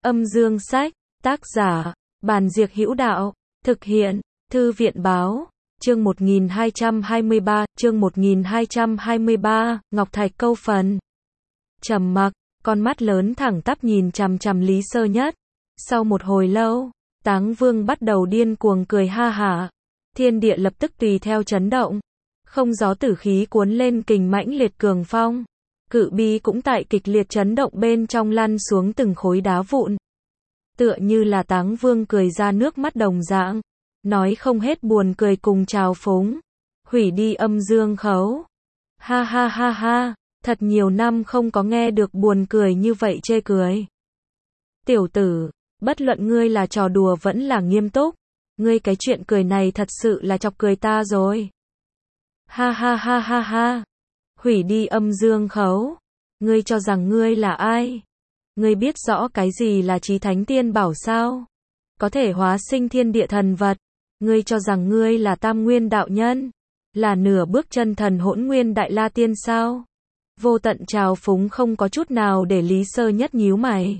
Âm dương sách, tác giả, Bàn Diệc Hữu Đạo, thực hiện, Thư viện Báo, chương 1223, Ngọc Thạch câu phần. Trầm mặc, con mắt lớn thẳng tắp nhìn chằm chằm Lý Sơ Nhất. Sau một hồi lâu, Táng Vương bắt đầu điên cuồng cười ha hả. Thiên địa lập tức tùy theo chấn động. Không gió tử khí cuốn lên kình mãnh liệt cường phong. Cự bi cũng tại kịch liệt chấn động bên trong lăn xuống từng khối đá vụn. Tựa như là Táng Vương cười ra nước mắt đồng dạng. Nói không hết buồn cười cùng trào phúng. Hủy đi âm dương khấu. Ha ha ha ha, thật nhiều năm không có nghe được buồn cười như vậy chê cười. Tiểu tử, bất luận ngươi là trò đùa vẫn là nghiêm túc. Ngươi cái chuyện cười này thật sự là chọc cười ta rồi. Ha ha ha ha ha. Hủy đi âm dương khấu. Ngươi cho rằng ngươi là ai? Ngươi biết rõ cái gì là chí thánh tiên bảo sao? Có thể hóa sinh thiên địa thần vật. Ngươi cho rằng ngươi là tam nguyên đạo nhân? Là nửa bước chân thần hỗn nguyên đại la tiên sao? Vô tận trào phúng không có chút nào để Lý Sơ Nhất nhíu mày.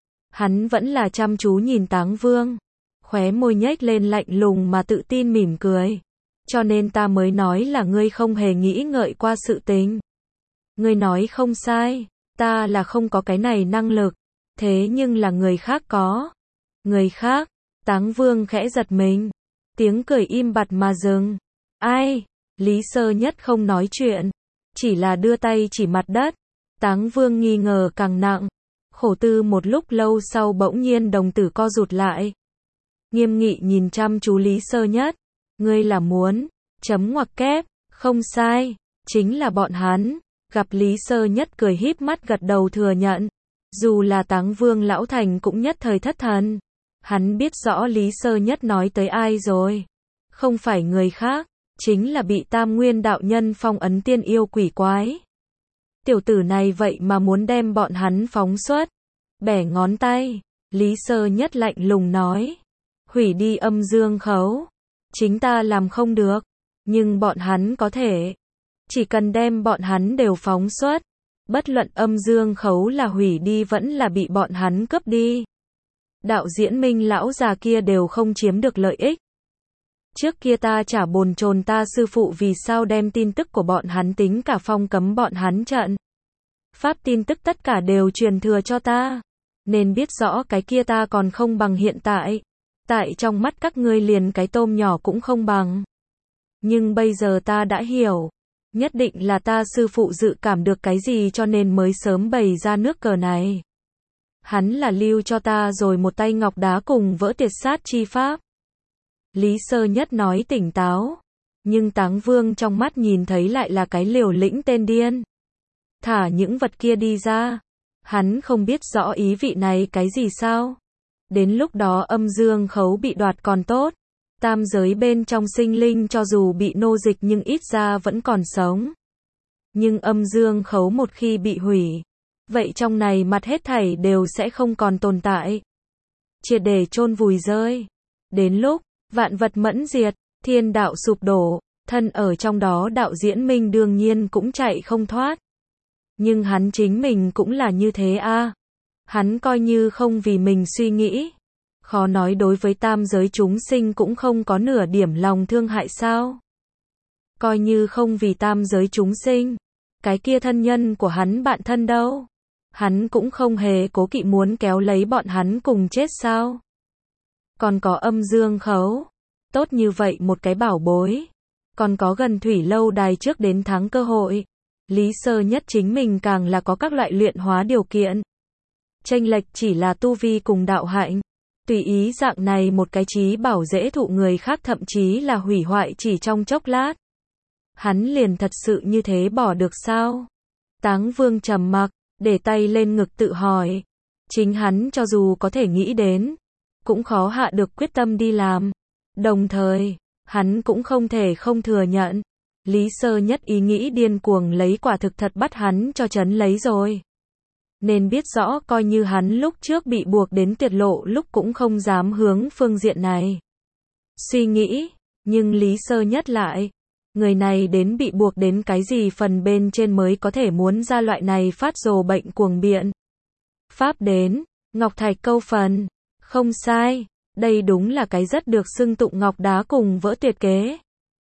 Hắn vẫn là chăm chú nhìn Táng Vương. Khóe môi nhếch lên lạnh lùng mà tự tin mỉm cười. Cho nên ta mới nói là ngươi không hề nghĩ ngợi qua sự tình. Ngươi nói không sai, ta là không có cái này năng lực. Thế nhưng là người khác có. Người khác, Táng Vương khẽ giật mình. Tiếng cười im bặt mà dừng. Ai? Lý Sơ Nhất không nói chuyện. Chỉ là đưa tay chỉ mặt đất. Táng Vương nghi ngờ càng nặng. Khổ tư một lúc lâu sau bỗng nhiên đồng tử co rụt lại. Nghiêm nghị nhìn chăm chú Lý Sơ Nhất. Ngươi là muốn, chấm ngoặc kép, không sai, chính là bọn hắn. Gặp Lý Sơ Nhất cười híp mắt gật đầu thừa nhận. Dù là Táng Vương lão thành cũng nhất thời thất thần. Hắn biết rõ Lý Sơ Nhất nói tới ai rồi. Không phải người khác, chính là bị tam nguyên đạo nhân phong ấn tiên yêu quỷ quái. Tiểu tử này vậy mà muốn đem bọn hắn phóng xuất. Bẻ ngón tay, Lý Sơ Nhất lạnh lùng nói. Hủy đi âm dương khấu. Chính ta làm không được, nhưng bọn hắn có thể. Chỉ cần đem bọn hắn đều phóng xuất. Bất luận âm dương khấu là hủy đi vẫn là bị bọn hắn cướp đi. Đạo diễn Minh lão già kia đều không chiếm được lợi ích. Trước kia ta chả bồn chồn ta sư phụ vì sao đem tin tức của bọn hắn tính cả phong cấm bọn hắn trận. Pháp tin tức tất cả đều truyền thừa cho ta. Nên biết rõ cái kia ta còn không bằng hiện tại. Tại trong mắt các ngươi liền cái tôm nhỏ cũng không bằng. Nhưng bây giờ ta đã hiểu. Nhất định là ta sư phụ dự cảm được cái gì cho nên mới sớm bày ra nước cờ này. Hắn là lưu cho ta rồi một tay ngọc đá cùng vỡ tiệt sát chi pháp. Lý Sơ Nhất nói tỉnh táo. Nhưng Táng Vương trong mắt nhìn thấy lại là cái liều lĩnh tên điên. Thả những vật kia đi ra. Hắn không biết rõ ý vị này cái gì sao. Đến lúc đó âm dương khấu bị đoạt còn tốt. Tam giới bên trong sinh linh cho dù bị nô dịch nhưng ít ra vẫn còn sống. Nhưng âm dương khấu một khi bị hủy. Vậy trong này mặt hết thảy đều sẽ không còn tồn tại. Triệt để chôn vùi rơi. Đến lúc, vạn vật mẫn diệt, thiên đạo sụp đổ, thân ở trong đó đạo diễn Minh đương nhiên cũng chạy không thoát. Nhưng hắn chính mình cũng là như thế a. Hắn coi như không vì mình suy nghĩ. Khó nói đối với tam giới chúng sinh cũng không có nửa điểm lòng thương hại sao. Coi như không vì tam giới chúng sinh. Cái kia thân nhân của hắn bạn thân đâu. Hắn cũng không hề cố kỵ muốn kéo lấy bọn hắn cùng chết sao. Còn có âm dương khấu. Tốt như vậy một cái bảo bối. Còn có gần thủy lâu đài trước đến tháng cơ hội. Lý Sơ Nhất chính mình càng là có các loại luyện hóa điều kiện. Chênh lệch chỉ là tu vi cùng đạo hạnh. Tùy ý dạng này một cái chí bảo dễ thụ người khác thậm chí là hủy hoại chỉ trong chốc lát. Hắn liền thật sự như thế bỏ được sao? Táng Vương trầm mặc, để tay lên ngực tự hỏi. Chính hắn cho dù có thể nghĩ đến, cũng khó hạ được quyết tâm đi làm. Đồng thời, hắn cũng không thể không thừa nhận. Lý Sơ Nhất ý nghĩ điên cuồng lấy quả thực thật bắt hắn cho trấn lấy rồi. Nên biết rõ coi như hắn lúc trước bị buộc đến tuyệt lộ lúc cũng không dám hướng phương diện này. Suy nghĩ, nhưng Lý Sơ Nhất lại. Người này đến bị buộc đến cái gì phần bên trên mới có thể muốn ra loại này phát rồ bệnh cuồng biện. Pháp đến, Ngọc thạch câu phần. Không sai, đây đúng là cái rất được xưng tụng ngọc đá cùng vỡ tuyệt kế.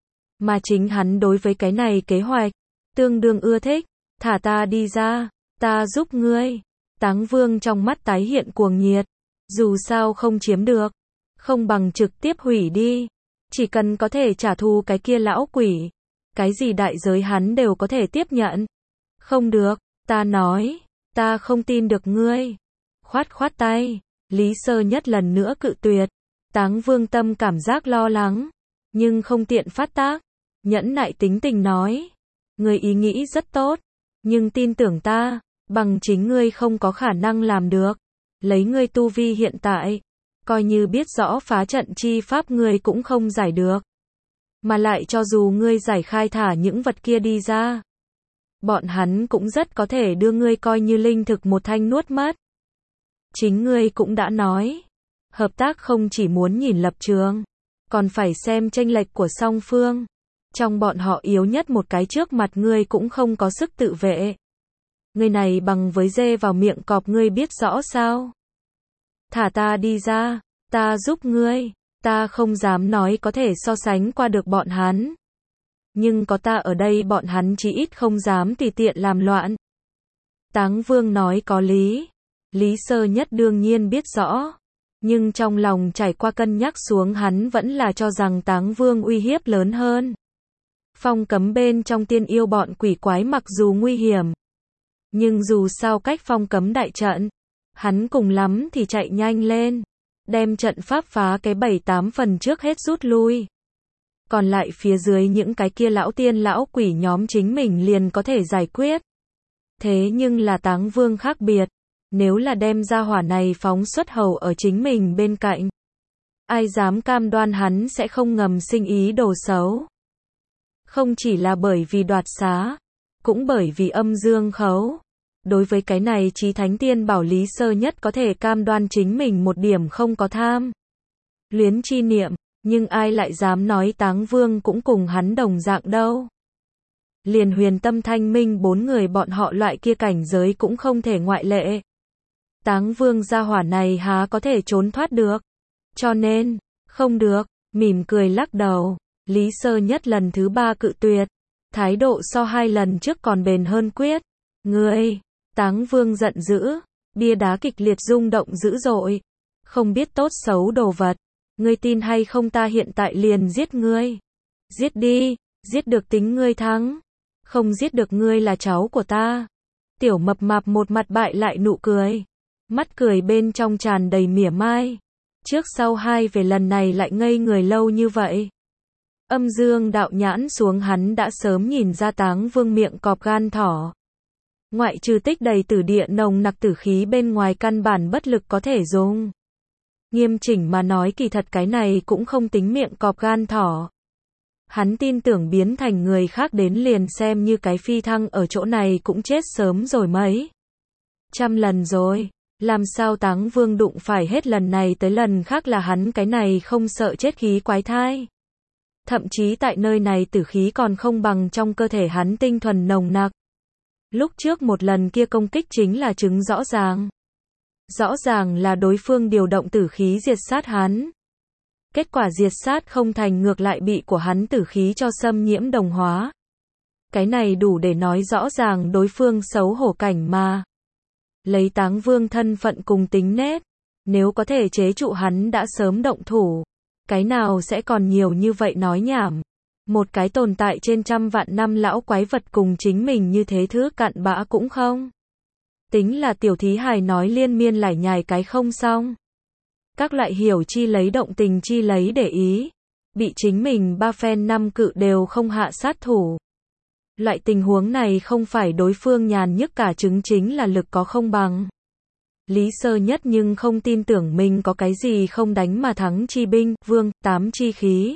Mà chính hắn đối với cái này kế hoạch, tương đương ưa thích. Thả ta đi ra, ta giúp ngươi. Táng Vương trong mắt tái hiện cuồng nhiệt. Dù sao không chiếm được, không bằng trực tiếp hủy đi. Chỉ cần có thể trả thù cái kia lão quỷ, cái gì đại giới hắn đều có thể tiếp nhận. Không được, ta nói, ta không tin được ngươi. Khoát khoát tay, Lý Sơ Nhất lần nữa cự tuyệt. Táng Vương tâm cảm giác lo lắng, nhưng không tiện phát tác. Nhẫn nại tính tình nói, ngươi ý nghĩ rất tốt, nhưng tin tưởng ta, bằng chính ngươi không có khả năng làm được. Lấy ngươi tu vi hiện tại, coi như biết rõ phá trận chi pháp ngươi cũng không giải được. Mà lại cho dù ngươi giải khai thả những vật kia đi ra, bọn hắn cũng rất có thể đưa ngươi coi như linh thực một thanh nuốt mất. Chính ngươi cũng đã nói, hợp tác không chỉ muốn nhìn lập trường, còn phải xem chênh lệch của song phương. Trong bọn họ yếu nhất một cái trước mặt ngươi cũng không có sức tự vệ. Ngươi này bằng với dê vào miệng cọp ngươi biết rõ sao? Thả ta đi ra, ta giúp ngươi, ta không dám nói có thể so sánh qua được bọn hắn. Nhưng có ta ở đây bọn hắn chí ít không dám tùy tiện làm loạn. Táng Vương nói có lý. Lý Sơ Nhất đương nhiên biết rõ. Nhưng trong lòng trải qua cân nhắc xuống hắn vẫn là cho rằng Táng Vương uy hiếp lớn hơn. Phong cấm bên trong tiên yêu bọn quỷ quái mặc dù nguy hiểm, nhưng dù sao cách phong cấm đại trận, hắn cùng lắm thì chạy nhanh lên, đem trận pháp phá cái 7-8 phần trước hết rút lui. Còn lại phía dưới những cái kia lão tiên lão quỷ nhóm chính mình liền có thể giải quyết. Thế nhưng là Táng Vương khác biệt, nếu là đem ra hỏa này phóng xuất hầu ở chính mình bên cạnh, ai dám cam đoan hắn sẽ không ngầm sinh ý đồ xấu. Không chỉ là bởi vì đoạt xá, cũng bởi vì âm dương khấu. Đối với cái này Chí Thánh Tiên bảo Lý Sơ Nhất có thể cam đoan chính mình một điểm không có tham luyến chi niệm, nhưng ai lại dám nói Táng Vương cũng cùng hắn đồng dạng đâu. Liền Huyền Tâm Thanh Minh 4 người bọn họ loại kia cảnh giới cũng không thể ngoại lệ. Táng Vương gia hỏa này há có thể trốn thoát được. Cho nên, không được, mỉm cười lắc đầu. Lý Sơ Nhất lần thứ 3 cự tuyệt. Thái độ so 2 lần trước còn bền hơn quyết. Ngươi, Táng Vương giận dữ, bia đá kịch liệt rung động dữ dội. Không biết tốt xấu đồ vật. Ngươi tin hay không ta hiện tại liền giết ngươi. Giết đi, giết được tính ngươi thắng. Không giết được ngươi là cháu của ta. Tiểu mập mạp một mặt bại lại nụ cười. Mắt cười bên trong tràn đầy mỉa mai. Trước sau hai về lần này lại ngây người lâu như vậy. Âm dương đạo nhãn xuống hắn đã sớm nhìn ra Táng Vương miệng cọp gan thỏ. Ngoại trừ tích đầy tử địa nồng nặc tử khí bên ngoài căn bản bất lực có thể dùng. Nghiêm chỉnh mà nói kỳ thật cái này cũng không tính miệng cọp gan thỏ. Hắn tin tưởng biến thành người khác đến liền xem như cái phi thăng ở chỗ này cũng chết sớm rồi mấy. 100 lần rồi. Làm sao Táng Vương đụng phải hết lần này tới lần khác là hắn cái này không sợ chết khí quái thai. Thậm chí tại nơi này tử khí còn không bằng trong cơ thể hắn tinh thuần nồng nặc. Lúc trước một lần kia công kích chính là chứng rõ ràng. Rõ ràng là đối phương điều động tử khí diệt sát hắn. Kết quả diệt sát không thành ngược lại bị của hắn tử khí cho xâm nhiễm đồng hóa. Cái này đủ để nói rõ ràng đối phương xấu hổ cảnh mà. Lấy Táng Vương thân phận cùng tính nết, nếu có thể chế trụ hắn đã sớm động thủ. Cái nào sẽ còn nhiều như vậy nói nhảm. Một cái tồn tại trên 100 vạn năm lão quái vật cùng chính mình như thế thứ cặn bã cũng không. Tính là tiểu thí hài nói liên miên lải nhải cái không xong. Các loại hiểu chi lấy động tình chi lấy để ý. Bị chính mình 3 phen 5 cự đều không hạ sát thủ. Loại tình huống này không phải đối phương nhàn nhức cả chứng chính là lực có không bằng. Lý Sơ Nhất nhưng không tin tưởng mình có cái gì không đánh mà thắng chi binh, vương, 8 chi khí.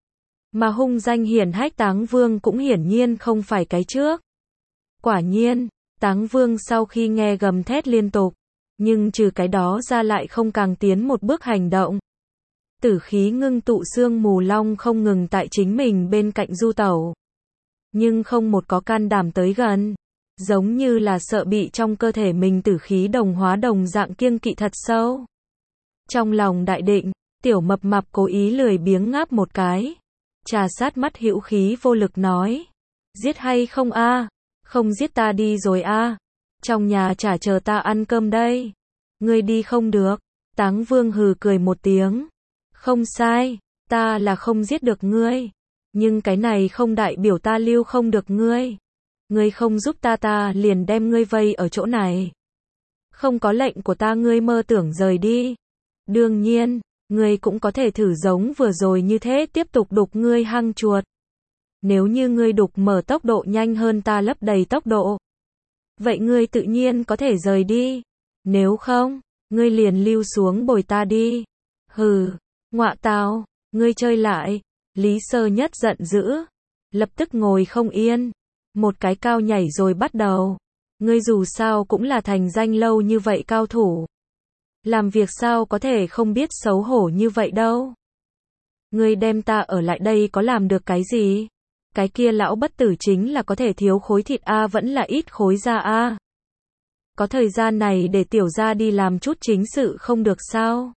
Mà hung danh hiển hách Táng Vương cũng hiển nhiên không phải cái trước. Quả nhiên, Táng Vương sau khi nghe gầm thét liên tục, nhưng trừ cái đó ra lại không càng tiến một bước hành động. Tử khí ngưng tụ xương mù long không ngừng tại chính mình bên cạnh du tẩu. Nhưng không một có can đảm tới gần. giống như là sợ bị trong cơ thể mình tử khí đồng hóa đồng dạng kiêng kỵ thật sâu. Trong lòng đại định, tiểu mập mạp cố ý lười biếng ngáp một cái, trà sát mắt hữu khí vô lực nói, giết hay không a? Không giết ta đi rồi a. Trong nhà chả chờ ta ăn cơm đây. Ngươi đi không được. Táng Vương hừ cười một tiếng. Không sai, ta là không giết được ngươi. Nhưng cái này không đại biểu ta lưu không được ngươi. Ngươi không giúp ta liền đem ngươi vây ở chỗ này. Không có lệnh của ta ngươi mơ tưởng rời đi. Đương nhiên, ngươi cũng có thể thử giống vừa rồi như thế tiếp tục đục ngươi hang chuột. Nếu như ngươi đục mở tốc độ nhanh hơn ta lấp đầy tốc độ, vậy ngươi tự nhiên có thể rời đi. Nếu không, ngươi liền lưu xuống bồi ta đi. Hừ, ngọa tào, ngươi chơi lại. Lý Sơ Nhất giận dữ, lập tức ngồi không yên, một cái cao nhảy rồi bắt đầu. Ngươi dù sao cũng là thành danh lâu như vậy cao thủ. Làm việc sao có thể không biết xấu hổ như vậy đâu. Ngươi đem ta ở lại đây có làm được cái gì? Cái kia lão bất tử chính là có thể thiếu khối thịt a vẫn là ít khối da a. Có thời gian này để tiểu gia đi làm chút chính sự không được sao?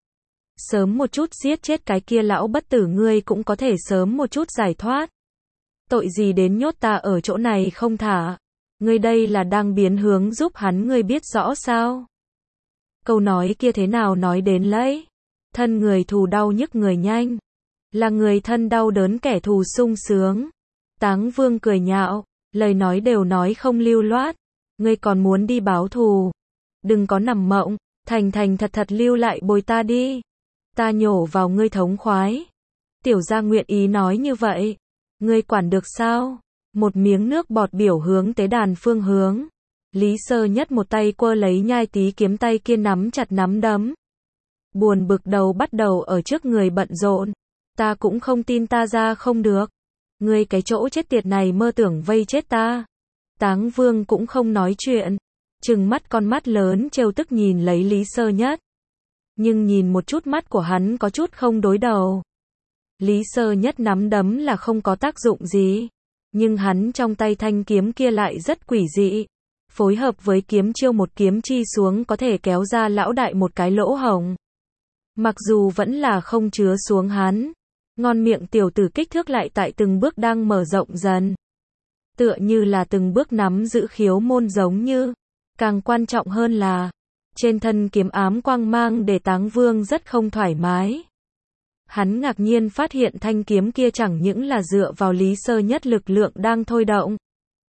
Sớm một chút giết chết cái kia lão bất tử ngươi cũng có thể sớm một chút giải thoát. Tội gì đến nhốt ta ở chỗ này không thả? Ngươi đây là đang biến hướng giúp hắn ngươi biết rõ sao? Câu nói kia thế nào nói đến lấy? Thân người thù đau nhức người nhanh. Là người thân đau đớn kẻ thù sung sướng. Táng Vương cười nhạo, lời nói đều nói không lưu loát. Ngươi còn muốn đi báo thù. Đừng có nằm mộng, thành thành thật thật lưu lại bồi ta đi. Ta nhổ vào ngươi thống khoái. Tiểu gia nguyện ý nói như vậy. Ngươi quản được sao? Một miếng nước bọt biểu hướng tế đàn phương hướng. Lý Sơ Nhất một tay quơ lấy nhai tí kiếm tay kia nắm chặt nắm đấm. Buồn bực đầu bắt đầu ở trước người bận rộn. Ta cũng không tin ta ra không được. Ngươi cái chỗ chết tiệt này mơ tưởng vây chết ta. Táng Vương cũng không nói chuyện. Trừng mắt con mắt lớn trêu tức nhìn lấy Lý Sơ Nhất. Nhưng nhìn một chút mắt của hắn có chút không đối đầu. Lý Sơ Nhất nắm đấm là không có tác dụng gì. Nhưng hắn trong tay thanh kiếm kia lại rất quỷ dị. Phối hợp với kiếm chiêu một kiếm chi xuống có thể kéo ra lão đại một cái lỗ hổng. Mặc dù vẫn là không chứa xuống hắn. Ngon miệng tiểu tử kích thước lại tại từng bước đang mở rộng dần. Tựa như là từng bước nắm giữ khiếu môn giống như. Càng quan trọng hơn là, trên thân kiếm ám quang mang để Táng Vương rất không thoải mái. Hắn ngạc nhiên phát hiện thanh kiếm kia chẳng những là dựa vào Lý Sơ Nhất lực lượng đang thôi động.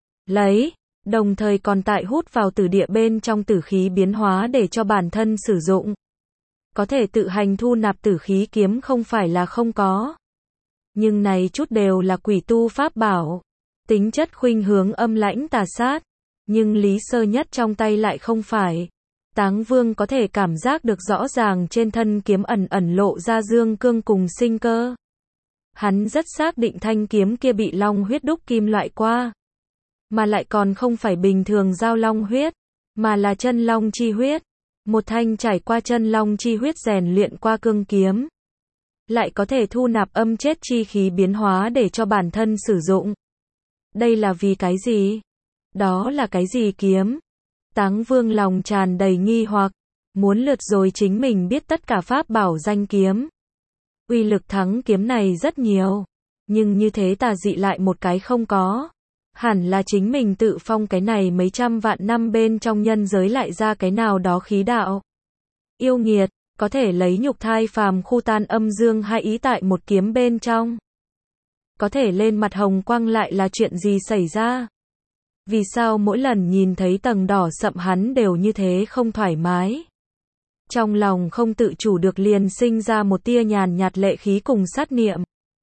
Đồng thời còn tại hút vào tử địa bên trong tử khí biến hóa để cho bản thân sử dụng. Có thể tự hành thu nạp tử khí kiếm không phải là không có. Nhưng này chút đều là quỷ tu pháp bảo. Tính chất khuynh hướng âm lãnh tà sát. Nhưng Lý Sơ Nhất trong tay lại không phải. Táng Vương có thể cảm giác được rõ ràng trên thân kiếm ẩn ẩn lộ ra dương cương cùng sinh cơ. Hắn rất xác định thanh kiếm kia bị long huyết đúc kim loại qua. Mà lại còn không phải bình thường giao long huyết, mà là chân long chi huyết. Một thanh trải qua chân long chi huyết rèn luyện qua cương kiếm. Lại có thể thu nạp âm chết chi khí biến hóa để cho bản thân sử dụng. Đây là vì cái gì? Đó là cái gì kiếm? Táng Vương lòng tràn đầy nghi hoặc, muốn lượt rồi chính mình biết tất cả pháp bảo danh kiếm. Uy lực thắng kiếm này rất nhiều, nhưng như thế tà dị lại một cái không có. Hẳn là chính mình tự phong cái này mấy trăm vạn năm bên trong nhân giới lại ra cái nào đó khí đạo. Yêu nghiệt, có thể lấy nhục thai phàm khu tan âm dương hai ý tại một kiếm bên trong. Có thể lên mặt hồng quang lại là chuyện gì xảy ra? Vì sao mỗi lần nhìn thấy tầng đỏ sậm hắn đều như thế không thoải mái? Trong lòng không tự chủ được liền sinh ra một tia nhàn nhạt lệ khí cùng sát niệm.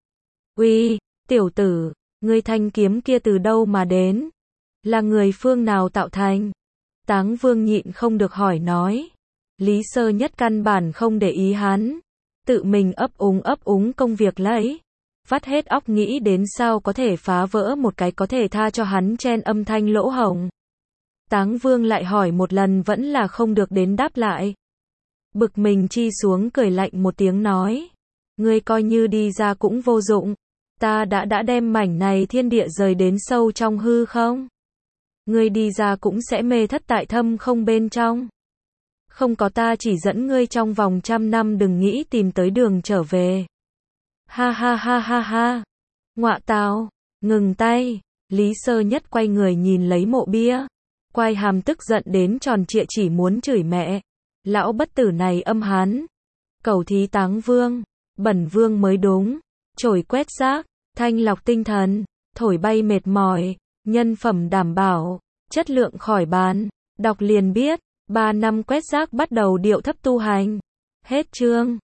Uy, tiểu tử, ngươi thanh kiếm kia từ đâu mà đến? Là người phương nào tạo thành? Táng Vương nhịn không được hỏi nói. Lý Sơ Nhất căn bản không để ý hắn. Tự mình ấp úng công việc lấy. Vắt hết óc nghĩ đến sao có thể phá vỡ một cái có thể tha cho hắn chen âm thanh lỗ hổng. Táng Vương lại hỏi một lần vẫn là không được đến đáp lại. Bực mình chi xuống cười lạnh một tiếng nói. Ngươi coi như đi ra cũng vô dụng. Ta đã đem mảnh này thiên địa rời đến sâu trong hư không? Ngươi đi ra cũng sẽ mê thất tại thâm không bên trong. Không có ta chỉ dẫn ngươi trong vòng 100 năm đừng nghĩ tìm tới đường trở về. Ha ha ha ha ha. Ngọa tào, ngừng tay. Lý Sơ Nhất quay người nhìn lấy mộ bia. Quai hàm tức giận đến tròn trịa chỉ muốn chửi mẹ. Lão bất tử này âm hán. Cầu thí Táng Vương. Bẩn Vương mới đúng. Chổi quét rác. Thanh lọc tinh thần. Thổi bay mệt mỏi. Nhân phẩm đảm bảo. Chất lượng khỏi bàn. Đọc liền biết. 3 năm quét rác bắt đầu điệu thấp tu hành. Hết chương.